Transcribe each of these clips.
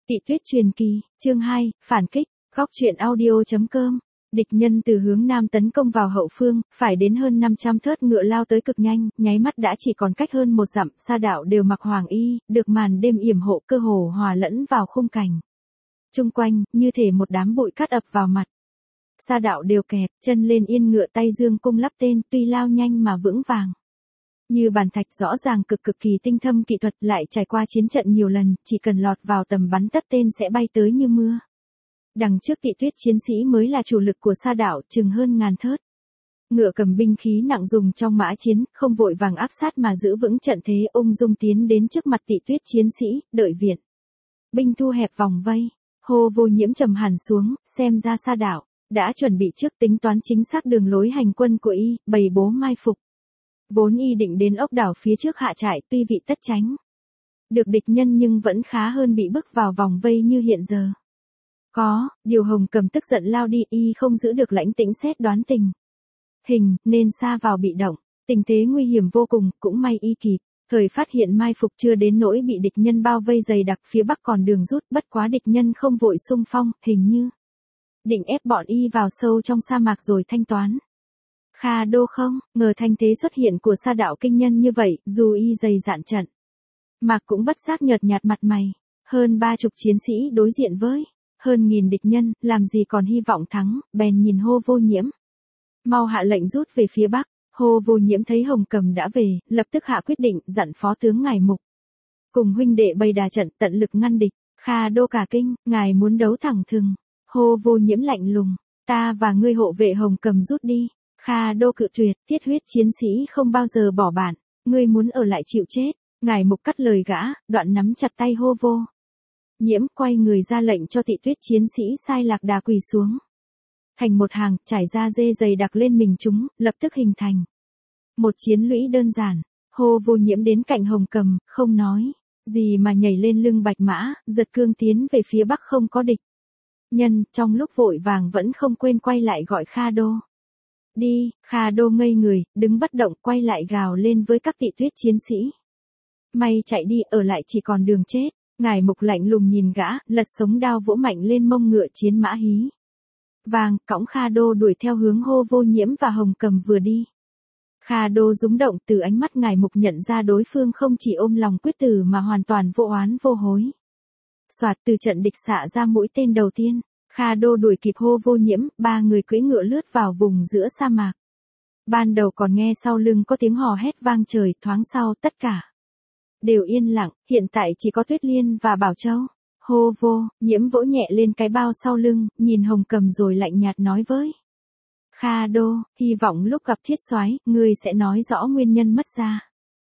Tị Tuyết truyền kỳ, chương 2, phản kích, góc truyện audio.com. Địch nhân từ hướng nam tấn công vào hậu phương, phải đến hơn 500 thớt ngựa lao tới cực nhanh, nháy mắt đã chỉ còn cách hơn một dặm, Sa Đạo đều mặc hoàng y, được màn đêm yểm hộ cơ hồ hòa lẫn vào khung cảnh. Chung quanh, như thể một đám bụi cát ập vào mặt. Sa Đạo đều kẹp, chân lên yên ngựa tay dương cung lắp tên, tuy lao nhanh mà vững vàng. Như bàn thạch rõ ràng cực kỳ tinh thâm kỹ thuật lại trải qua chiến trận nhiều lần, chỉ cần lọt vào tầm bắn tất tên sẽ bay tới như mưa. Đằng trước Tị Tuyết chiến sĩ mới là chủ lực của Sa Đạo, chừng hơn ngàn thớt. Ngựa cầm binh khí nặng dùng trong mã chiến, không vội vàng áp sát mà giữ vững trận thế, ung dung tiến đến trước mặt Tị Tuyết chiến sĩ, đợi viện. Binh thu hẹp vòng vây, Hồ Vô Nhiễm trầm hẳn xuống, xem ra Sa Đạo đã chuẩn bị trước tính toán chính xác đường lối hành quân của y, bày bố mai phục. Vốn y định đến ốc đảo phía trước hạ trại, tuy vị tất tránh được địch nhân nhưng vẫn khá hơn bị bức vào vòng vây như hiện giờ. Điều Hồng Cầm tức giận lao đi, y không giữ được lãnh tĩnh xét đoán tình hình, nên sa vào bị động, tình thế nguy hiểm vô cùng, cũng may y kịp thời phát hiện mai phục chưa đến nỗi bị địch nhân bao vây dày đặc, phía bắc còn đường rút, bất quá địch nhân không vội xung phong, hình như định ép bọn y vào sâu trong sa mạc rồi thanh toán. Kha Đô không ngờ thanh thế xuất hiện của Sa Đạo kinh nhân như vậy, dù y dày dạn trận mạc cũng bất giác nhợt nhạt mặt mày. Hơn 30 chiến sĩ đối diện với hơn nghìn địch nhân, làm gì còn hy vọng thắng, bèn nhìn Hồ Vô Nhiễm. Mau hạ lệnh rút về phía bắc. Hồ Vô Nhiễm thấy Hồng Cầm đã về, lập tức hạ quyết định, dặn phó tướng Ngài Mục cùng huynh đệ bày đà trận, tận lực ngăn địch. Kha Đô cả kinh, ngài muốn đấu thẳng thừng. Hồ Vô Nhiễm lạnh lùng, ta và ngươi hộ vệ Hồng Cầm rút đi. Kha Đô cự tuyệt, thiết huyết chiến sĩ không bao giờ bỏ bạn, ngươi muốn ở lại chịu chết. Ngài Mục cắt lời gã, đoạn nắm chặt tay Hồ Vô Nhiễm, quay người ra lệnh cho Tị Tuyết chiến sĩ sai lạc đà quỳ xuống. Thành một hàng, trải ra dê dày đặc lên mình chúng, lập tức hình thành một chiến lũy đơn giản. Hồ Vô Nhiễm đến cạnh Hồng Cầm, không nói gì mà nhảy lên lưng bạch mã, giật cương tiến về phía bắc không có địch nhân, trong lúc vội vàng vẫn không quên quay lại gọi Kha Đô. Đi. Kha Đô ngây người, đứng bất động, quay lại gào lên với các Tị Tuyết chiến sĩ. May chạy đi, ở lại chỉ còn đường chết. Ngài Mục lạnh lùng nhìn gã, lật sống đao vỗ mạnh lên mông ngựa chiến mã hí vàng, cõng Kha Đô đuổi theo hướng Hồ Vô Nhiễm và Hồng Cầm vừa đi. Kha Đô rúng động, từ ánh mắt Ngài Mục nhận ra đối phương không chỉ ôm lòng quyết tử mà hoàn toàn vô oán vô hối. Soạt, từ trận địch xạ ra mũi tên đầu tiên. Kha Đô đuổi kịp Hồ Vô Nhiễm, ba người cưỡi ngựa lướt vào vùng giữa sa mạc. Ban đầu còn nghe sau lưng có tiếng hò hét vang trời, thoáng sau tất cả đều yên lặng, hiện tại chỉ có Tuyết Liên và Bảo Châu. Hồ Vô Nhiễm vỗ nhẹ lên cái bao sau lưng, nhìn Hồng Cầm rồi lạnh nhạt nói với Kha Đô, hy vọng lúc gặp Thiết Soái, ngươi sẽ nói rõ nguyên nhân mất ra.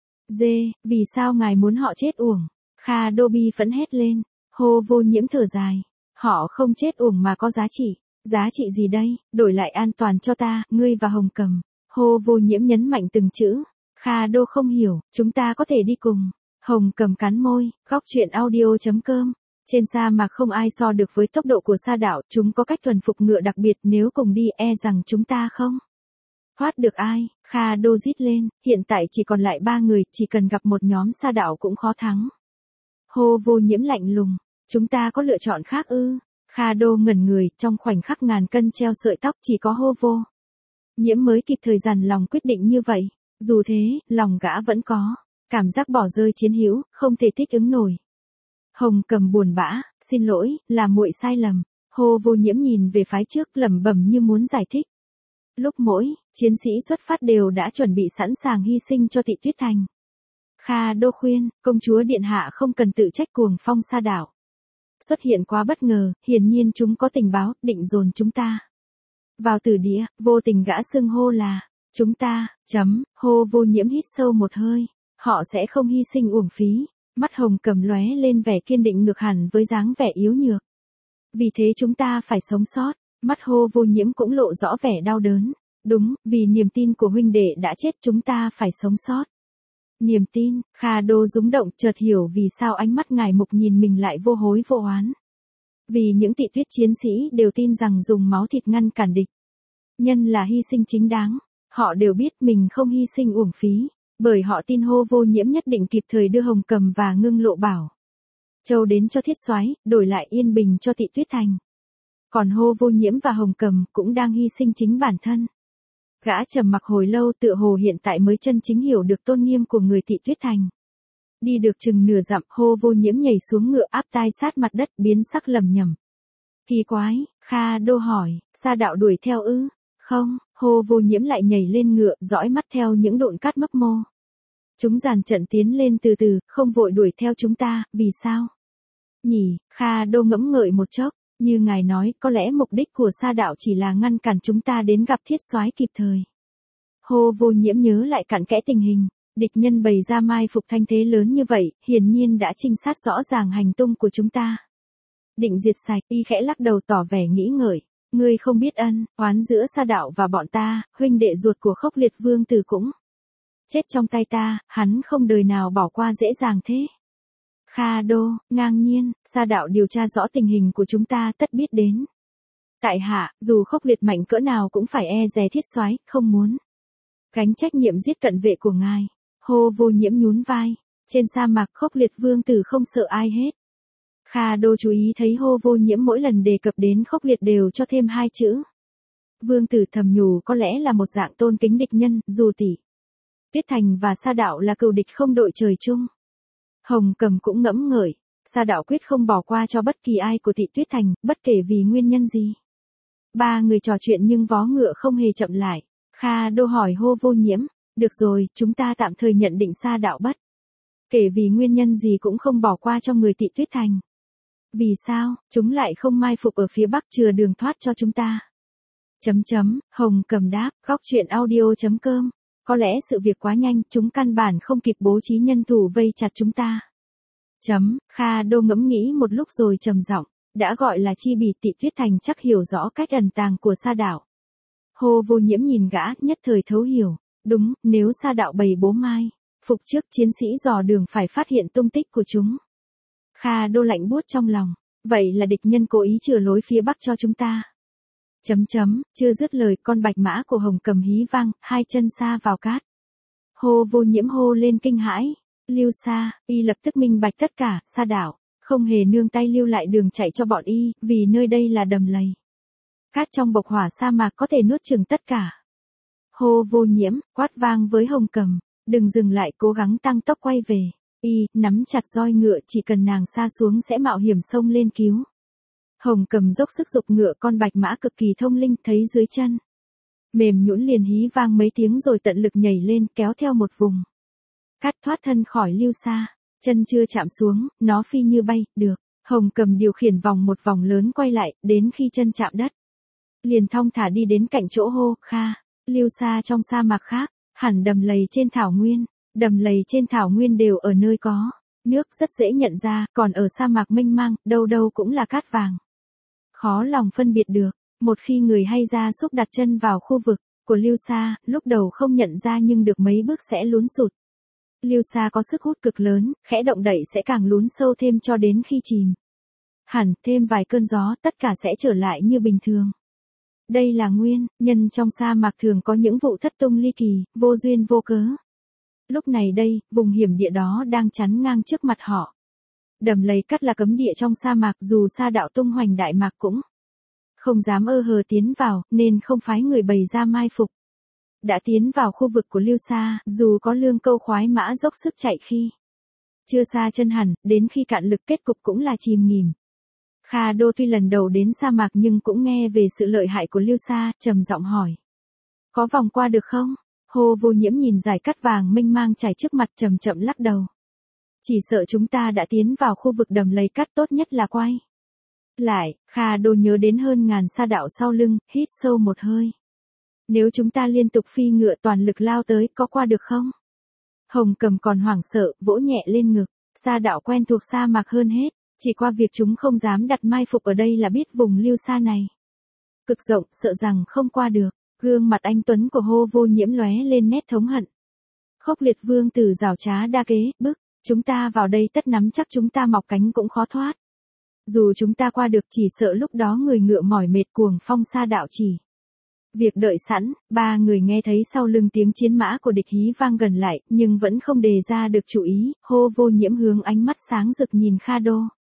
Vì sao ngài muốn họ chết uổng? Kha Đô bi phẫn hét lên. Hồ Vô Nhiễm thở dài. Họ không chết uổng mà có giá trị. Giá trị gì đây? Đổi lại an toàn cho ta, ngươi và Hồng Cầm. Hồ Vô Nhiễm nhấn mạnh từng chữ. Kha Đô không hiểu, chúng ta có thể đi cùng. Hồng Cầm cắn môi, góc truyện audio.com. Trên sa mạc không ai so được với tốc độ của Sa Đạo, chúng có cách thuần phục ngựa đặc biệt, nếu cùng đi e rằng chúng ta không thoát được ai. Kha Đô rít lên, hiện tại chỉ còn lại 3 người, chỉ cần gặp một nhóm Sa Đạo cũng khó thắng. Hồ Vô Nhiễm lạnh lùng, chúng ta có lựa chọn khác ư? Kha Đô ngẩn người, trong khoảnh khắc ngàn cân treo sợi tóc, chỉ có Hồ Vô Nhiễm mới kịp thời dằn lòng quyết định như vậy. Dù thế, lòng gã vẫn có cảm giác bỏ rơi chiến hữu, không thể thích ứng nổi. Hồng Cầm buồn bã, xin lỗi, là muội sai lầm. Hồ Vô Nhiễm nhìn về phái trước, lẩm bẩm như muốn giải thích. Lúc mỗi chiến sĩ xuất phát đều đã chuẩn bị sẵn sàng hy sinh cho Tị Tuyết thành. Kha Đô khuyên, công chúa điện hạ không cần tự trách cuồng phong Sa Đạo xuất hiện quá bất ngờ, hiển nhiên chúng có tình báo, định dồn chúng ta vào tử địa, vô tình gã xưng hô là chúng ta. Hồ Vô Nhiễm hít sâu một hơi, họ sẽ không hy sinh uổng phí. Mắt Hồng Cầm lóe lên vẻ kiên định ngược hẳn với dáng vẻ yếu nhược. Vì thế chúng ta phải sống sót. Mắt Hồ Vô Nhiễm cũng lộ rõ vẻ đau đớn. Đúng, vì niềm tin của huynh đệ đã chết chúng ta phải sống sót. Niềm tin. Kha Đô rúng động, chợt hiểu vì sao ánh mắt Ngài Mục nhìn mình lại vô hối vô oán. Vì những Tị Tuyết chiến sĩ đều tin rằng dùng máu thịt ngăn cản địch nhân là hy sinh chính đáng. Họ đều biết mình không hy sinh uổng phí. Bởi họ tin Hồ Vô Nhiễm nhất định kịp thời đưa Hồng Cầm và Ngưng Lộ Bảo Châu đến cho Thiết Soái, đổi lại yên bình cho Thị Tuyết Thành. Còn Hô Vô Nhiễm và Hồng Cầm cũng đang hy sinh chính bản thân. Gã trầm mặc hồi lâu, tựa hồ hiện tại mới chân chính hiểu được tôn nghiêm của người Thị Tuyết Thành. Đi được chừng nửa dặm, Hô Vô Nhiễm nhảy xuống ngựa, áp tai sát mặt đất, biến sắc lẩm nhẩm. Kỳ quái, Kha Đô hỏi, Sa đạo đuổi theo ư? Không, Hô Vô Nhiễm lại nhảy lên ngựa, dõi mắt theo những độn cát mấp mô. Chúng dàn trận tiến lên từ từ, không vội đuổi theo chúng ta, vì sao? Nhỉ, Kha Đô ngẫm ngợi một chốc, như ngài nói, có lẽ mục đích của Sa đạo chỉ là ngăn cản chúng ta đến gặp Thiết Soái kịp thời. Hô Vô Nhiễm nhớ lại cặn kẽ tình hình, địch nhân bày ra mai phục thanh thế lớn như vậy, hiển nhiên đã trinh sát rõ ràng hành tung của chúng ta. Định diệt sạch, y khẽ lắc đầu tỏ vẻ nghĩ ngợi. Ngươi không biết ân oán giữa Sa đạo và bọn ta, huynh đệ ruột của Khốc Liệt Vương Tử cũng chết trong tay ta, hắn không đời nào bỏ qua dễ dàng thế. Kha Đô, ngang nhiên, Sa đạo điều tra rõ tình hình của chúng ta tất biết đến. Tại hạ, dù Khốc Liệt mạnh cỡ nào cũng phải e dè Thiết Soái, không muốn gánh trách nhiệm giết cận vệ của ngài. Hô Vô Nhiễm nhún vai, trên sa mạc Khốc Liệt Vương Tử không sợ ai hết. Kha Đô chú ý thấy Hô Vô Nhiễm mỗi lần đề cập đến Khốc Liệt đều cho thêm 2 chữ. Vương Tử thầm nhủ có lẽ là một dạng tôn kính địch nhân, dù Thị Tuyết Thành và Sa đạo là cừu địch không đội trời chung. Hồng Cầm cũng ngẫm ngợi, Sa đạo quyết không bỏ qua cho bất kỳ ai của Thị Tuyết Thành, bất kể vì nguyên nhân gì. Ba người trò chuyện nhưng vó ngựa không hề chậm lại. Kha Đô hỏi Hô Vô Nhiễm, được rồi, chúng ta tạm thời nhận định Sa đạo bất kể vì nguyên nhân gì cũng không bỏ qua cho người Thị Tuyết Thành. Vì sao, chúng lại không mai phục ở phía bắc chừa đường thoát cho chúng ta? Hồng Cầm đáp, góc truyện audio.com. Có lẽ sự việc quá nhanh, chúng căn bản không kịp bố trí nhân thủ vây chặt chúng ta. Kha Đô ngẫm nghĩ một lúc rồi trầm giọng, đã gọi là chi bỉ Thị Tuyết Thành chắc hiểu rõ cách ẩn tàng của Sa đạo. Hô Vô Nhiễm nhìn gã, nhất thời thấu hiểu, đúng, nếu Sa đạo bày bố mai phục trước, chiến sĩ dò đường phải phát hiện tung tích của chúng. Kha Đô lạnh buốt trong lòng, vậy là địch nhân cố ý chừa lối phía bắc cho chúng ta. Chưa dứt lời, con bạch mã của Hồng Cầm hí vang, 2 chân sa vào cát. Hô Vô Nhiễm hô lên kinh hãi, Lưu Sa, y lập tức minh bạch tất cả, Sa đạo không hề nương tay lưu lại đường chạy cho bọn y, vì nơi đây là đầm lầy. Cát trong bộc hỏa sa mạc có thể nuốt chửng tất cả. Hô Vô Nhiễm quát vang với Hồng Cầm, đừng dừng lại, cố gắng tăng tốc quay về. Y nắm chặt roi ngựa, chỉ cần nàng sa xuống sẽ mạo hiểm xông lên cứu. Hồng Cầm dốc sức giục ngựa, con bạch mã cực kỳ thông linh, thấy dưới chân mềm nhũn liền hí vang mấy tiếng rồi tận lực nhảy lên, kéo theo một vùng cát thoát thân khỏi Lưu Sa. Chân chưa chạm xuống, nó phi như bay, được. Hồng Cầm điều khiển vòng một vòng lớn quay lại, đến khi chân chạm đất, liền thong thả đi đến cạnh chỗ Hô Kha. Lưu Sa trong sa mạc khác, hẳn đầm lầy trên thảo nguyên. Đầm lầy trên thảo nguyên đều ở nơi có nước rất dễ nhận ra, còn ở sa mạc mênh mang, đâu đâu cũng là cát vàng. Khó lòng phân biệt được, một khi người hay gia súc đặt chân vào khu vực của Lưu Sa, lúc đầu không nhận ra nhưng được mấy bước sẽ lún sụt. Lưu Sa có sức hút cực lớn, khẽ động đậy sẽ càng lún sâu thêm cho đến khi chìm hẳn, thêm vài cơn gió, tất cả sẽ trở lại như bình thường. Đây là nguyên nhân trong sa mạc thường có những vụ thất tung ly kỳ, vô duyên vô cớ. Lúc này đây, vùng hiểm địa đó đang chắn ngang trước mặt họ. Đầm lầy cát là cấm địa trong sa mạc, dù Sa đạo tung hoành đại mạc cũng không dám ơ hờ tiến vào, nên không phái người bày ra mai phục. Đã tiến vào khu vực của Lưu Sa, dù có Lương Câu khoái mã dốc sức chạy khi chưa xa chân hẳn, đến khi cạn lực kết cục cũng là chìm nghỉm. Kha Đô tuy lần đầu đến sa mạc nhưng cũng nghe về sự lợi hại của Lưu Sa, trầm giọng hỏi. Có vòng qua được không? Hô Vô Nhiễm nhìn dải cát vàng mênh mang trải trước mặt, chậm chậm lắc đầu. Chỉ sợ chúng ta đã tiến vào khu vực đầm lầy cát, tốt nhất là quay lại. Kha Đô nhớ đến hơn ngàn Sa đạo sau lưng, hít sâu một hơi. Nếu chúng ta liên tục phi ngựa toàn lực lao tới, có qua được không? Hồng Cầm còn hoảng sợ, vỗ nhẹ lên ngực. Sa đạo quen thuộc sa mạc hơn hết, chỉ qua việc chúng không dám đặt mai phục ở đây là biết vùng Lưu Sa này cực rộng, sợ rằng không qua được. Gương mặt anh tuấn của Hô Vô Nhiễm lóe lên nét thống hận. Khốc Liệt Vương Tử giảo trá đa kế, bức chúng ta vào đây tất nắm chắc chúng ta mọc cánh cũng khó thoát. Dù chúng ta qua được chỉ sợ lúc đó người ngựa mỏi mệt, cuồng phong Sa đạo chỉ việc đợi sẵn. Ba người nghe thấy sau lưng tiếng chiến mã của địch hí vang gần lại, nhưng vẫn không đề ra được chủ ý. Hô Vô Nhiễm hướng ánh mắt sáng rực nhìn Kha Đô.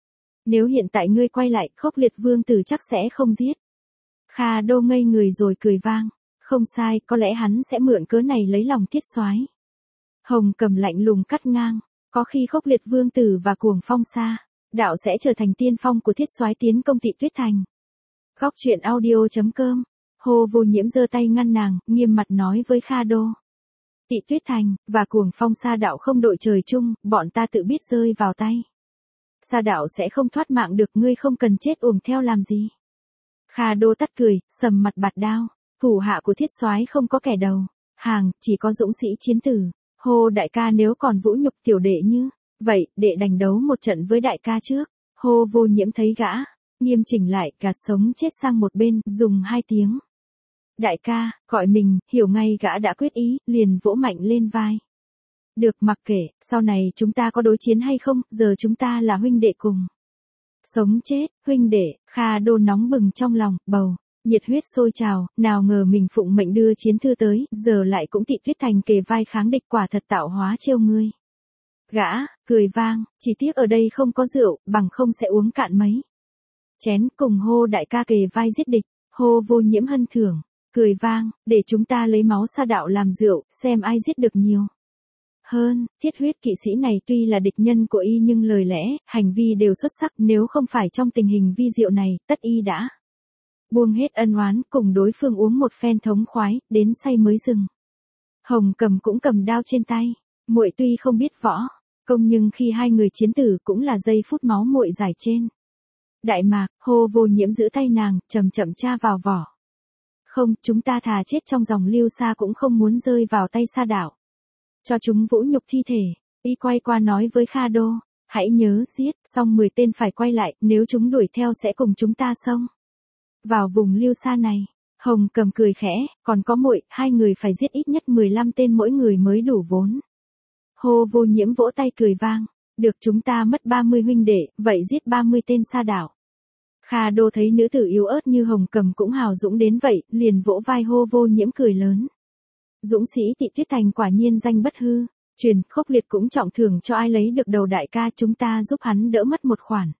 Nếu hiện tại ngươi quay lại, Khốc Liệt Vương tử chắc sẽ không giết. Kha Đô ngây người rồi cười vang. Không sai, có lẽ hắn sẽ mượn cớ này lấy lòng Thiết Soái. Hồng Cầm lạnh lùng cắt ngang. Có khi Khốc Liệt Vương tử và Cuồng Phong Sa đạo sẽ trở thành tiên phong của Thiết Soái tiến công Tị Tuyết Thành. Góc truyện audio.com. Hồ Vô Nhiễm giơ tay ngăn nàng, nghiêm mặt nói với Kha Đô. Tị Tuyết Thành và Cuồng Phong Sa đạo không đội trời chung, bọn ta tự biết rơi vào tay. Sa đạo sẽ không thoát mạng được, ngươi không cần chết uổng theo làm gì. Kha Đô tắt cười, sầm mặt bạt đao. Thủ hạ của Thiết Soái không có kẻ đầu hàng, chỉ có dũng sĩ chiến tử. Hồ đại ca nếu còn vũ nhục tiểu đệ như vậy, đệ đành đấu một trận với đại ca trước. Hồ Vô Nhiễm thấy gã nghiêm chỉnh lại, gạt sống chết sang một bên, dùng 2 tiếng. Đại ca, gọi mình, hiểu ngay gã đã quyết ý, liền vỗ mạnh lên vai. Được, mặc kệ, sau này chúng ta có đối chiến hay không, giờ chúng ta là huynh đệ cùng. Sống chết, huynh đệ. Kha Đô nóng bừng trong lòng, bầu. Nhiệt huyết sôi trào, nào ngờ mình phụng mệnh đưa chiến thư tới, giờ lại cũng Tị Tuyết Thành kề vai kháng địch, quả thật tạo hóa trêu ngươi. Gã cười vang, chỉ tiếc ở đây không có rượu, bằng không sẽ uống cạn mấy chén, cùng Hô đại ca kề vai giết địch. Hồ Vô Nhiễm hân thưởng, cười vang, để chúng ta lấy máu Sa đạo làm rượu, xem ai giết được nhiều hơn. Thiết huyết kỵ sĩ này tuy là địch nhân của y nhưng lời lẽ, hành vi đều xuất sắc, nếu không phải trong tình hình vi diệu này, tất y đã buông hết ân oán, cùng đối phương uống một phen thống khoái, đến say mới dừng. Hồng Cầm cũng cầm đao trên tay, muội tuy không biết võ công nhưng khi hai người chiến tử cũng là giây phút máu muội giải trên đại mạc. Hồ Vô Nhiễm giữ tay nàng, chậm chậm tra vào vỏ. Không, chúng ta thà chết trong dòng lưu xa cũng không muốn rơi vào tay Sa đạo. Cho chúng vũ nhục thi thể. Y quay qua nói với Kha Đô, hãy nhớ, giết xong 10 tên phải quay lại, nếu chúng đuổi theo sẽ cùng chúng ta xông vào vùng lưu xa này. Hồng Cầm cười khẽ, còn có muội, 2 người phải giết ít nhất 15 tên mỗi người mới đủ vốn. Hồ Vô Nhiễm vỗ tay cười vang, được, chúng ta mất 30 huynh đệ, vậy giết 30 tên Sa đạo. Kha Đô thấy nữ tử yếu ớt như Hồng Cầm cũng hào dũng đến vậy, liền vỗ vai Hồ Vô Nhiễm cười lớn. Dũng sĩ Tị Tuyết Thành quả nhiên danh bất hư truyền, Khốc Liệt cũng trọng thưởng cho ai lấy được đầu đại ca, chúng ta giúp hắn đỡ mất một khoản.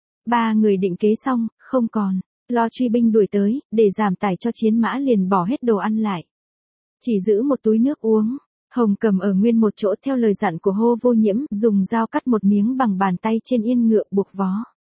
3 người định kế xong, không còn lo truy binh đuổi tới, để giảm tải cho chiến mã liền bỏ hết đồ ăn lại. Chỉ giữ một túi nước uống. Hồng Cầm ở nguyên một chỗ theo lời dặn của Hồ Vô Nhiễm, dùng dao cắt một miếng bằng bàn tay trên yên ngựa buộc vó.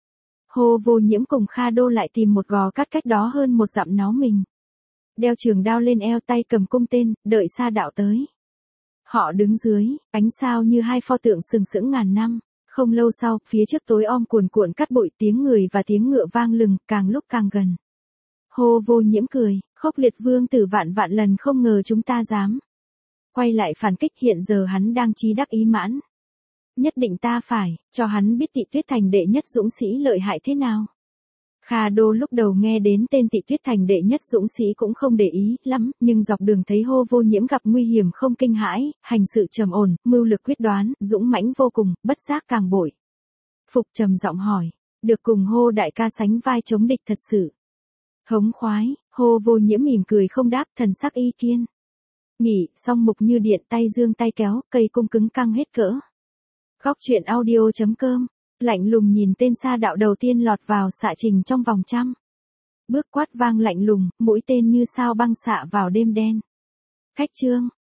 Hồ Vô Nhiễm cùng Kha Đô lại tìm một gò cắt cách đó hơn 1 dặm nó mình. Đeo trường đao lên eo, tay cầm cung tên, đợi Sa đạo tới. Họ đứng dưới ánh sao như 2 pho tượng sừng sững ngàn năm. Không lâu sau, phía trước tối om cuồn cuộn cát bụi, tiếng người và tiếng ngựa vang lừng, càng lúc càng gần. Hồ Vô Nhiễm cười, Khốc Liệt Vương tử vạn vạn lần không ngờ chúng ta dám quay lại phản kích, hiện giờ hắn đang chí đắc ý mãn. Nhất định ta phải cho hắn biết Tị Tuyết Thành đệ nhất dũng sĩ lợi hại thế nào. Kha Đô lúc đầu nghe đến tên Tị Tuyết Thành đệ nhất dũng sĩ cũng không để ý lắm, nhưng dọc đường thấy Hồ Vô Nhiễm gặp nguy hiểm không kinh hãi, hành sự trầm ổn, mưu lược quyết đoán, dũng mãnh vô cùng, bất giác càng bội phục, trầm giọng hỏi, được cùng Hồ đại ca sánh vai chống địch thật sự thống khoái. Hồ Vô Nhiễm mỉm cười không đáp, thần sắc y kiên nghỉ, song mục như điện, tay dương tay kéo, cây cung cứng căng hết cỡ. Góc truyện audio.com. Lạnh lùng nhìn tên Sa đạo đầu tiên lọt vào xạ trình trong vòng trăm bước, quát vang lạnh lùng, mũi tên như sao băng xạ vào đêm đen. Khách chương.